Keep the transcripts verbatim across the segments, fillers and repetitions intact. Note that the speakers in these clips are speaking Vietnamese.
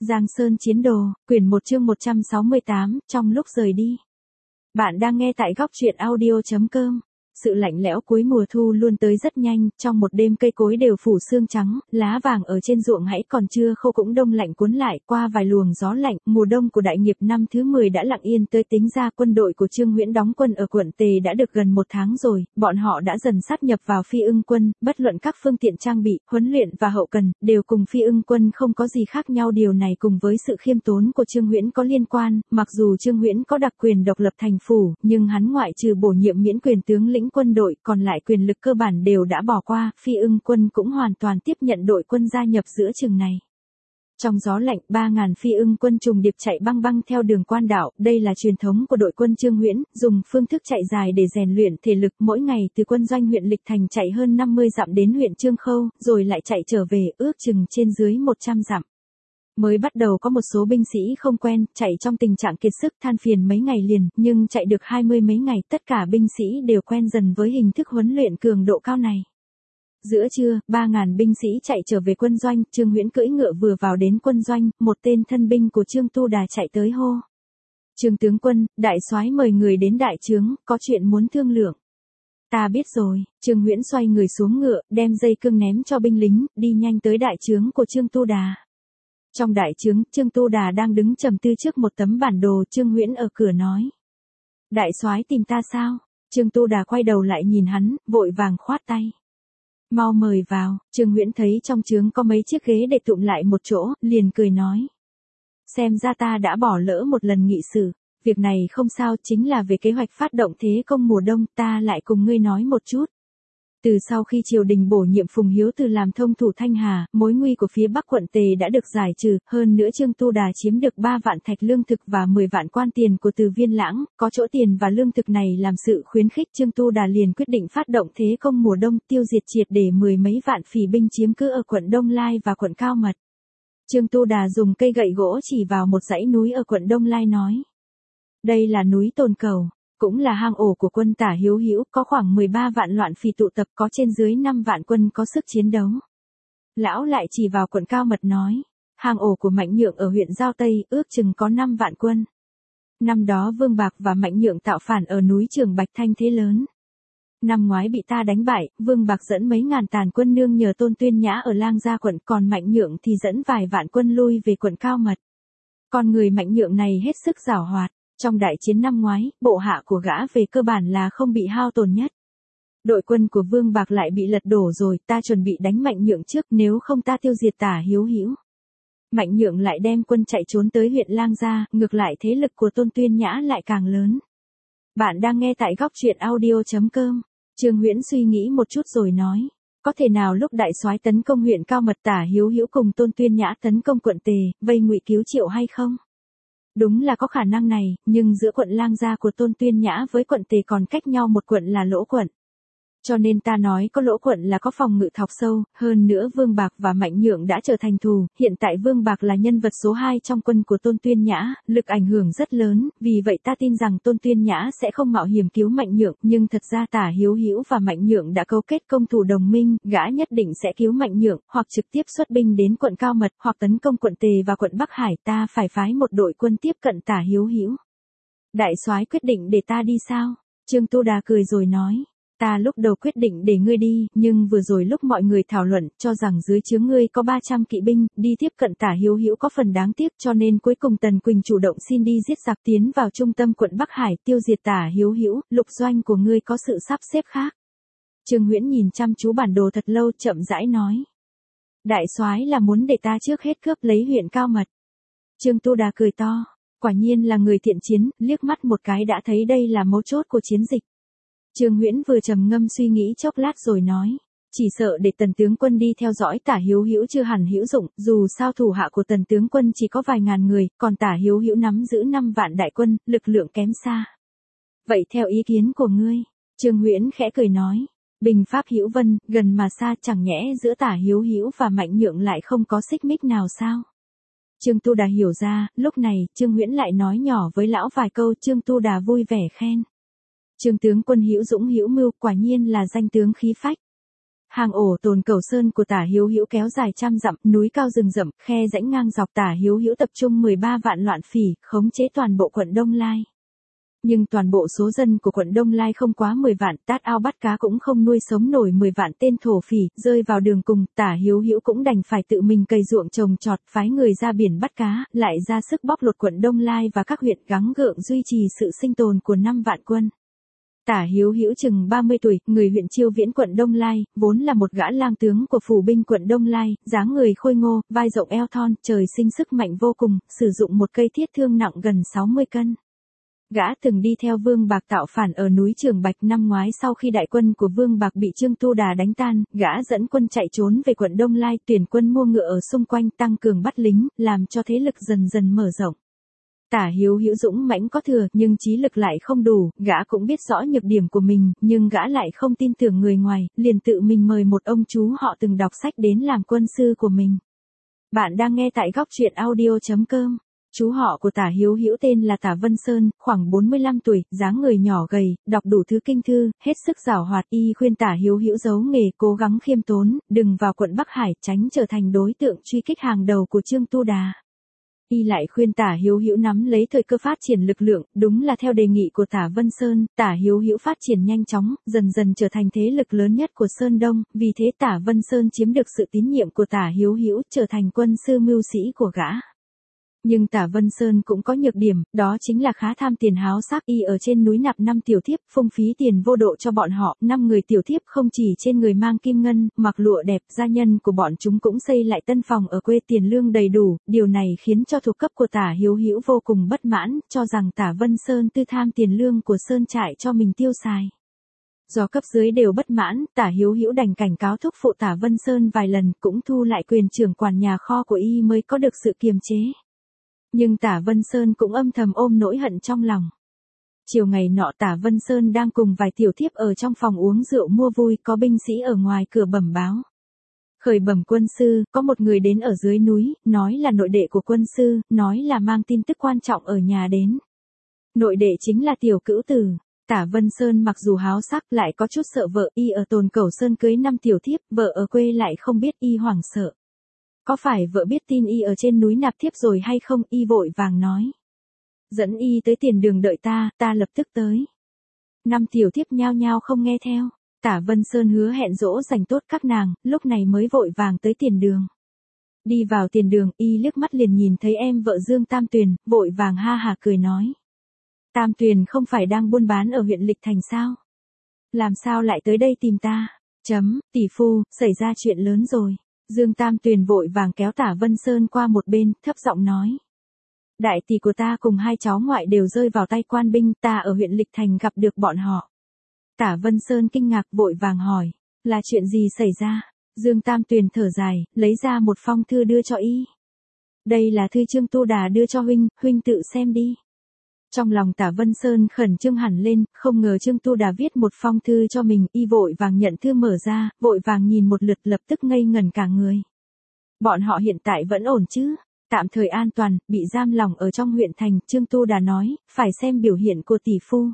Giang Sơn Chiến Đồ, quyển một chương một trăm sáu mươi tám, trong lúc rời đi. Bạn đang nghe tại góc truyện audio chấm com. Sự lạnh lẽo cuối mùa thu luôn tới rất nhanh, trong một đêm cây cối đều phủ sương trắng, lá vàng ở trên ruộng hãy còn chưa khô cũng đông lạnh cuốn lại, qua vài luồng gió lạnh, mùa đông của đại nghiệp năm thứ mười đã lặng yên tới. Tính ra quân đội của Trương Huyễn đóng quân ở quận Tề đã được gần một tháng rồi, bọn họ đã dần sát nhập vào Phi Ưng quân, bất luận các phương tiện trang bị, huấn luyện và hậu cần, đều cùng Phi Ưng quân không có gì khác nhau. Điều này cùng với sự khiêm tốn của Trương Huyễn có liên quan, mặc dù Trương Huyễn có đặc quyền độc lập thành phủ, nhưng hắn ngoại trừ bổ nhiệm miễn quyền tướng lĩnh quân đội, còn lại quyền lực cơ bản đều đã bỏ qua. Phi Ưng quân cũng hoàn toàn tiếp nhận đội quân gia nhập giữa chừng này. Trong gió lạnh, ba ngàn Phi Ưng quân trùng điệp chạy băng băng theo đường quan đạo, đây là truyền thống của đội quân Trương Huyễn, dùng phương thức chạy dài để rèn luyện thể lực. Mỗi ngày từ quân doanh huyện Lịch Thành chạy hơn năm mươi dặm đến huyện Trương Khâu, rồi lại chạy trở về, ước chừng trên dưới một trăm dặm. Mới bắt đầu có một số binh sĩ không quen, chạy trong tình trạng kiệt sức than phiền mấy ngày liền, nhưng chạy được hai mươi mấy ngày, tất cả binh sĩ đều quen dần với hình thức huấn luyện cường độ cao này. Giữa trưa, ba ngàn binh sĩ chạy trở về quân doanh, Trương Huyễn cưỡi ngựa vừa vào đến quân doanh, một tên thân binh của Trương Tu Đà chạy tới hô: "Trương tướng quân, đại soái mời người đến đại trướng, có chuyện muốn thương lượng." "Ta biết rồi." Trương Huyễn xoay người xuống ngựa, đem dây cương ném cho binh lính, đi nhanh tới đại trướng của Trương Tu Đà. Trong đại trướng, Trương Tu Đà đang đứng trầm tư trước một tấm bản đồ. Trương Huyễn ở cửa nói: "Đại soái tìm ta sao?" Trương Tu Đà quay đầu lại nhìn hắn, vội vàng khoát tay: "Mau mời vào." Trương Huyễn thấy trong trướng có mấy chiếc ghế để tụm lại một chỗ, liền cười nói: "Xem ra ta đã bỏ lỡ một lần nghị sự. Việc này không sao, chính là về kế hoạch phát động thế công mùa đông, ta lại cùng ngươi nói một chút. Từ sau khi triều đình bổ nhiệm Phùng Hiếu Từ làm thông thủ Thanh Hà, mối nguy của phía Bắc quận Tề đã được giải trừ, hơn nữa Trương Tu Đà chiếm được ba vạn thạch lương thực và mười vạn quan tiền của Từ Viên Lãng, có chỗ tiền và lương thực này làm sự khuyến khích, Trương Tu Đà liền quyết định phát động thế công mùa đông, tiêu diệt triệt để mười mấy vạn phỉ binh chiếm cứ ở quận Đông Lai và quận Cao Mật." Trương Tu Đà dùng cây gậy gỗ chỉ vào một dãy núi ở quận Đông Lai nói: "Đây là núi Tồn Cầu, cũng là hang ổ của quân Tả Hiếu Hữu, có khoảng mười ba vạn loạn phỉ tụ tập, có trên dưới năm vạn quân có sức chiến đấu." Lão lại chỉ vào quận Cao Mật nói: "Hang ổ của Mạnh Nhượng ở huyện Giao Tây, ước chừng có năm vạn quân. Năm đó Vương Bạc và Mạnh Nhượng tạo phản ở núi Trường Bạch thanh thế lớn. Năm ngoái bị ta đánh bại, Vương Bạc dẫn mấy ngàn tàn quân nương nhờ Tôn Tuyên Nhã ở Lang Gia quận, còn Mạnh Nhượng thì dẫn vài vạn quân lui về quận Cao Mật. Con người Mạnh Nhượng này hết sức giảo hoạt. Trong đại chiến năm ngoái, bộ hạ của gã về cơ bản là không bị hao tổn nhất. Đội quân của Vương Bạc lại bị lật đổ rồi, ta chuẩn bị đánh Mạnh Nhượng trước, nếu không ta tiêu diệt Tả Hiếu Hữu. Mạnh Nhượng lại đem quân chạy trốn tới huyện Lang Gia, ngược lại thế lực của Tôn Tuyên Nhã lại càng lớn." Bạn đang nghe tại góc truyện audio chấm com. Trương Huyễn suy nghĩ một chút rồi nói: "Có thể nào lúc đại soái tấn công huyện Cao Mật, Tả Hiếu Hữu cùng Tôn Tuyên Nhã tấn công quận Tề, vây ngụy cứu Triệu hay không?" "Đúng là có khả năng này, nhưng giữa quận Lang Gia của Tôn Tuyên Nhã với quận Tề còn cách nhau một quận là Lỗ quận. Cho nên ta nói có Lỗ quận là có phòng ngự thọc sâu, hơn nữa Vương Bạc và Mạnh Nhượng đã trở thành thù, hiện tại Vương Bạc là nhân vật số hai trong quân của Tôn Tuyên Nhã, lực ảnh hưởng rất lớn, vì vậy ta tin rằng Tôn Tuyên Nhã sẽ không mạo hiểm cứu Mạnh Nhượng, nhưng thật ra Tả Hiếu Hữu và Mạnh Nhượng đã cấu kết công thủ đồng minh, gã nhất định sẽ cứu Mạnh Nhượng, hoặc trực tiếp xuất binh đến quận Cao Mật, hoặc tấn công quận Tề và quận Bắc Hải, ta phải phái một đội quân tiếp cận Tả Hiếu Hữu. Đại soái quyết định để ta đi sao?" Trương Tu Đà cười rồi nói: "Ta lúc đầu quyết định để ngươi đi, nhưng vừa rồi lúc mọi người thảo luận, cho rằng dưới trướng ngươi có ba trăm kỵ binh, đi tiếp cận Tả Hiếu Hữu có phần đáng tiếc, cho nên cuối cùng Tần Quỳnh chủ động xin đi giết giặc tiến vào trung tâm quận Bắc Hải, tiêu diệt Tả Hiếu Hữu, lục doanh của ngươi có sự sắp xếp khác." Trương Huyễn nhìn chăm chú bản đồ thật lâu, chậm rãi nói: "Đại soái là muốn để ta trước hết cướp lấy huyện Cao Mật." Trương Tu Đà cười to, quả nhiên là người thiện chiến, liếc mắt một cái đã thấy đây là mấu chốt của chiến dịch. Trương Huyễn vừa trầm ngâm suy nghĩ chốc lát rồi nói: "Chỉ sợ để Tần tướng quân đi theo dõi Tả Hiếu Hữu chưa hẳn hữu dụng, dù sao thủ hạ của Tần tướng quân chỉ có vài ngàn người, còn Tả Hiếu Hữu nắm giữ năm vạn đại quân, lực lượng kém xa." "Vậy theo ý kiến của ngươi?" Trương Huyễn khẽ cười nói: "Bình pháp hữu vân, gần mà xa, chẳng nhẽ giữa Tả Hiếu Hữu và Mạnh Nhượng lại không có xích mích nào sao?" Trương Tu Đà hiểu ra, lúc này, Trương Huyễn lại nói nhỏ với lão vài câu. Trương Tu Đà vui vẻ khen: "Trương tướng quân hữu dũng hữu mưu, quả nhiên là danh tướng khí phách." Hang ổ Tồn Cẩu Sơn của Tả Hiếu Hữu kéo dài trăm dặm, núi cao rừng rậm, khe rãnh ngang dọc. Tả Hiếu Hữu tập trung mười ba vạn loạn phỉ, khống chế toàn bộ quận Đông Lai. Nhưng toàn bộ số dân của quận Đông Lai không quá mười vạn, tát ao bắt cá cũng không nuôi sống nổi mười vạn tên thổ phỉ, rơi vào đường cùng, Tả Hiếu Hữu cũng đành phải tự mình cày ruộng trồng trọt, phái người ra biển bắt cá, lại ra sức bóc lột quận Đông Lai và các huyện gắng gượng duy trì sự sinh tồn của năm vạn quân. Tả Hiếu Hữu chừng ba mươi tuổi, người huyện Chiêu Viễn quận Đông Lai, vốn là một gã lang tướng của phủ binh quận Đông Lai, dáng người khôi ngô, vai rộng eo thon, trời sinh sức mạnh vô cùng, sử dụng một cây thiết thương nặng gần sáu mươi cân. Gã từng đi theo Vương Bạc tạo phản ở núi Trường Bạch năm ngoái. Sau khi đại quân của Vương Bạc bị Trương Tu Đà đánh tan, gã dẫn quân chạy trốn về quận Đông Lai, tuyển quân mua ngựa ở xung quanh, tăng cường bắt lính, làm cho thế lực dần dần mở rộng. Tả Hiếu Hữu dũng mãnh có thừa, nhưng trí lực lại không đủ, gã cũng biết rõ nhược điểm của mình, nhưng gã lại không tin tưởng người ngoài, liền tự mình mời một ông chú họ từng đọc sách đến làm quân sư của mình. Bạn đang nghe tại góc truyện audio chấm com. Chú họ của Tả Hiếu Hữu tên là Tả Vân Sơn, khoảng bốn mươi lăm tuổi, dáng người nhỏ gầy, đọc đủ thứ kinh thư, hết sức giảo hoạt. Y khuyên Tả Hiếu Hữu giấu nghề, cố gắng khiêm tốn, đừng vào quận Bắc Hải, tránh trở thành đối tượng truy kích hàng đầu của Trương Tu Đà. Y lại khuyên Tả Hiếu Hữu nắm lấy thời cơ phát triển lực lượng, đúng là theo đề nghị của Tả Vân Sơn, Tả Hiếu Hữu phát triển nhanh chóng, dần dần trở thành thế lực lớn nhất của Sơn Đông, vì thế Tả Vân Sơn chiếm được sự tín nhiệm của Tả Hiếu Hữu, trở thành quân sư mưu sĩ của gã. Nhưng Tả Vân Sơn cũng có nhược điểm, đó chính là khá tham tiền háo sắc. Y ở trên núi nạp năm tiểu thiếp, phung phí tiền vô độ cho bọn họ. Năm người tiểu thiếp không chỉ trên người mang kim ngân, mặc lụa đẹp, gia nhân của bọn chúng cũng xây lại tân phòng ở quê, tiền lương đầy đủ. Điều này khiến cho thuộc cấp của Tả Hiếu Hữu vô cùng bất mãn, cho rằng Tả Vân Sơn tư tham tiền lương của Sơn trại cho mình tiêu xài. Do cấp dưới đều bất mãn, Tả Hiếu Hữu đành cảnh cáo thúc phụ Tả Vân Sơn vài lần, cũng thu lại quyền trưởng quản nhà kho của y mới có được sự kiềm chế. Nhưng Tả Vân Sơn cũng âm thầm ôm nỗi hận trong lòng. Chiều ngày nọ Tả Vân Sơn đang cùng vài tiểu thiếp ở trong phòng uống rượu mua vui, có binh sĩ ở ngoài cửa bẩm báo. Khởi bẩm quân sư, có một người đến ở dưới núi, nói là nội đệ của quân sư, nói là mang tin tức quan trọng ở nhà đến. Nội đệ chính là Tiểu Cữu Tử. Tả Vân Sơn mặc dù háo sắc lại có chút sợ vợ. Y ở Tồn Cẩu Sơn cưới năm tiểu thiếp, vợ ở quê lại không biết, y hoảng sợ. Có phải vợ biết tin y ở trên núi nạp thiếp rồi hay không? Y vội vàng nói. Dẫn y tới tiền đường đợi ta, ta lập tức tới. Năm tiểu thiếp nhao nhao không nghe theo. Tả Vân Sơn hứa hẹn dỗ dành tốt các nàng, lúc này mới vội vàng tới tiền đường. Đi vào tiền đường, y liếc mắt liền nhìn thấy em vợ Dương Tam Tuyền, vội vàng ha hả cười nói. Tam Tuyền không phải đang buôn bán ở huyện Lịch Thành sao? Làm sao lại tới đây tìm ta? Chấm, tỷ phu, xảy ra chuyện lớn rồi. Dương Tam Tuyền vội vàng kéo Tả Vân Sơn qua một bên, thấp giọng nói. Đại tỷ của ta cùng hai cháu ngoại đều rơi vào tay quan binh, ta ở huyện Lịch Thành gặp được bọn họ. Tả Vân Sơn kinh ngạc vội vàng hỏi, là chuyện gì xảy ra? Dương Tam Tuyền thở dài, lấy ra một phong thư đưa cho y. Đây là thư Trương Tu Đà đưa cho huynh, huynh tự xem đi. Trong lòng Tả Vân Sơn khẩn trương hẳn lên, không ngờ Trương Tu Đà viết một phong thư cho mình, y vội vàng nhận thư mở ra, vội vàng nhìn một lượt lập tức ngây ngẩn cả người. Bọn họ hiện tại vẫn ổn chứ? Tạm thời an toàn, bị giam lỏng ở trong huyện thành, Trương Tu Đà nói, phải xem biểu hiện của tỷ phu.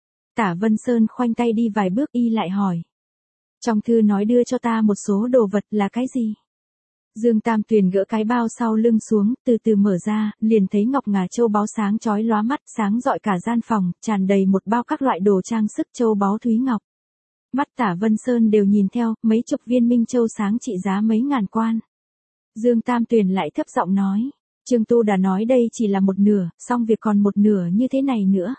Tả Vân Sơn khoanh tay đi vài bước, y lại hỏi. Trong thư nói đưa cho ta một số đồ vật là cái gì? Dương Tam Tuyền gỡ cái bao sau lưng xuống, từ từ mở ra, liền thấy ngọc ngà châu báu sáng chói lóa mắt, sáng rọi cả gian phòng, tràn đầy một bao các loại đồ trang sức châu báu thúy ngọc. Mắt Tả Vân Sơn đều nhìn theo, mấy chục viên minh châu sáng trị giá mấy ngàn quan. Dương Tam Tuyền lại thấp giọng nói, Trương Tu Đà nói đây chỉ là một nửa, xong việc còn một nửa như thế này nữa.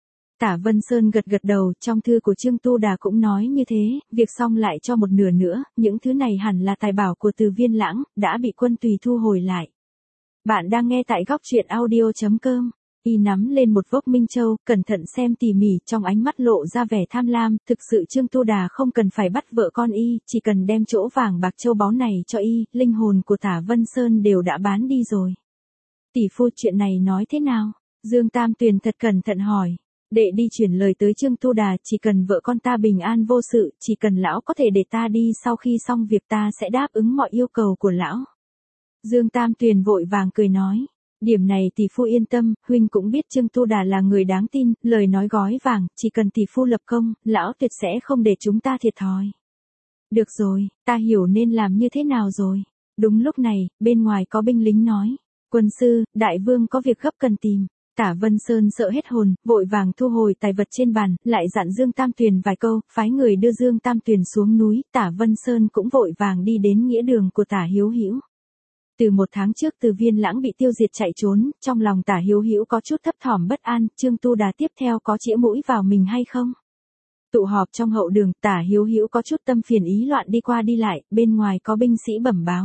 Tả Vân Sơn gật gật đầu, trong thư của Trương Tu Đà cũng nói như thế, việc xong lại cho một nửa nữa, những thứ này hẳn là tài bảo của Từ Viên Lãng, đã bị quân tùy thu hồi lại. Bạn đang nghe tại góc truyện audio chấm com. Y nắm lên một vốc minh châu, cẩn thận xem tỉ mỉ, trong ánh mắt lộ ra vẻ tham lam, thực sự Trương Tu Đà không cần phải bắt vợ con y, chỉ cần đem chỗ vàng bạc châu báu này cho y, linh hồn của Tả Vân Sơn đều đã bán đi rồi. Tỷ phu, chuyện này nói thế nào? Dương Tam Tuyền thật cẩn thận hỏi. Đệ đi chuyển lời tới Trương Tu Đà, chỉ cần vợ con ta bình an vô sự, chỉ cần lão có thể để ta đi, sau khi xong việc ta sẽ đáp ứng mọi yêu cầu của lão. Dương Tam Tuyền vội vàng cười nói, điểm này tỷ phu yên tâm, huynh cũng biết Trương Tu Đà là người đáng tin, lời nói gói vàng, chỉ cần tỷ phu lập công, lão tuyệt sẽ không để chúng ta thiệt thòi. Được rồi, ta hiểu nên làm như thế nào rồi. Đúng lúc này, bên ngoài có binh lính nói. Quân sư, đại vương có việc gấp cần tìm. Tả Vân Sơn sợ hết hồn, vội vàng thu hồi tài vật trên bàn, lại dặn Dương Tam Tuyền vài câu, phái người đưa Dương Tam Tuyền xuống núi. Tả Vân Sơn cũng vội vàng đi đến nghĩa đường của Tả Hiếu Hữu. Từ một tháng trước Từ Viên Lãng bị tiêu diệt chạy trốn, trong lòng Tả Hiếu Hữu có chút thấp thỏm bất an, Trương Tu Đà tiếp theo có chĩa mũi vào mình hay không? Tụ họp trong hậu đường, Tả Hiếu Hữu có chút tâm phiền ý loạn đi qua đi lại, bên ngoài có binh sĩ bẩm báo.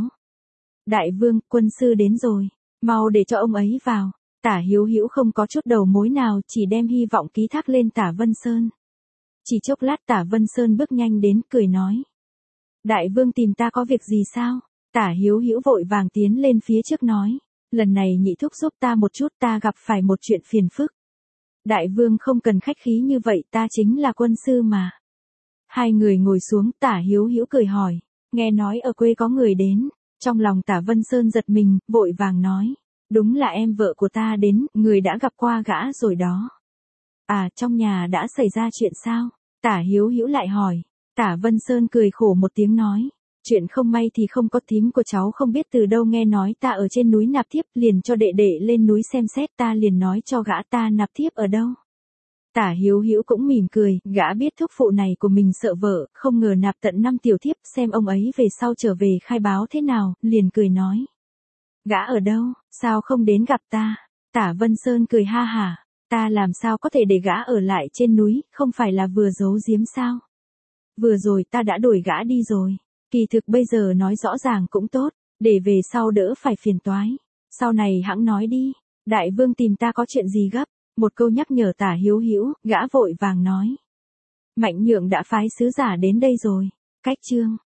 Đại vương, quân sư đến rồi, mau để cho ông ấy vào. Tả Hiếu Hữu không có chút đầu mối nào, chỉ đem hy vọng ký thác lên Tả Vân Sơn. Chỉ chốc lát Tả Vân Sơn bước nhanh đến, cười nói. Đại vương tìm ta có việc gì sao? Tả Hiếu Hữu vội vàng tiến lên phía trước nói. Lần này nhị thúc giúp ta một chút, ta gặp phải một chuyện phiền phức. Đại vương không cần khách khí như vậy, ta chính là quân sư mà. Hai người ngồi xuống, Tả Hiếu Hữu cười hỏi. Nghe nói ở quê có người đến. Trong lòng Tả Vân Sơn giật mình, vội vàng nói. Đúng là em vợ của ta đến, người đã gặp qua gã rồi đó. À, trong nhà đã xảy ra chuyện sao? Tả Hiếu Hữu lại hỏi. Tả Vân Sơn cười khổ một tiếng nói. Chuyện không may thì không có, thím của cháu không biết từ đâu nghe nói ta ở trên núi nạp thiếp, liền cho đệ đệ lên núi xem xét, ta liền nói cho gã ta nạp thiếp ở đâu. Tả Hiếu Hữu cũng mỉm cười, gã biết thúc phụ này của mình sợ vợ, không ngờ nạp tận năm tiểu thiếp, xem ông ấy về sau trở về khai báo thế nào, liền cười nói. Gã ở đâu, sao không đến gặp ta? Tả Vân Sơn cười ha hả, ta làm sao có thể để gã ở lại trên núi, không phải là vừa giấu giếm sao? Vừa rồi ta đã đuổi gã đi rồi, kỳ thực bây giờ nói rõ ràng cũng tốt, để về sau đỡ phải phiền toái. Sau này hẵng nói đi, đại vương tìm ta có chuyện gì gấp? Một câu nhắc nhở Tả Hiếu Hữu, gã vội vàng nói. Mạnh Nhượng đã phái sứ giả đến đây rồi, cách chương.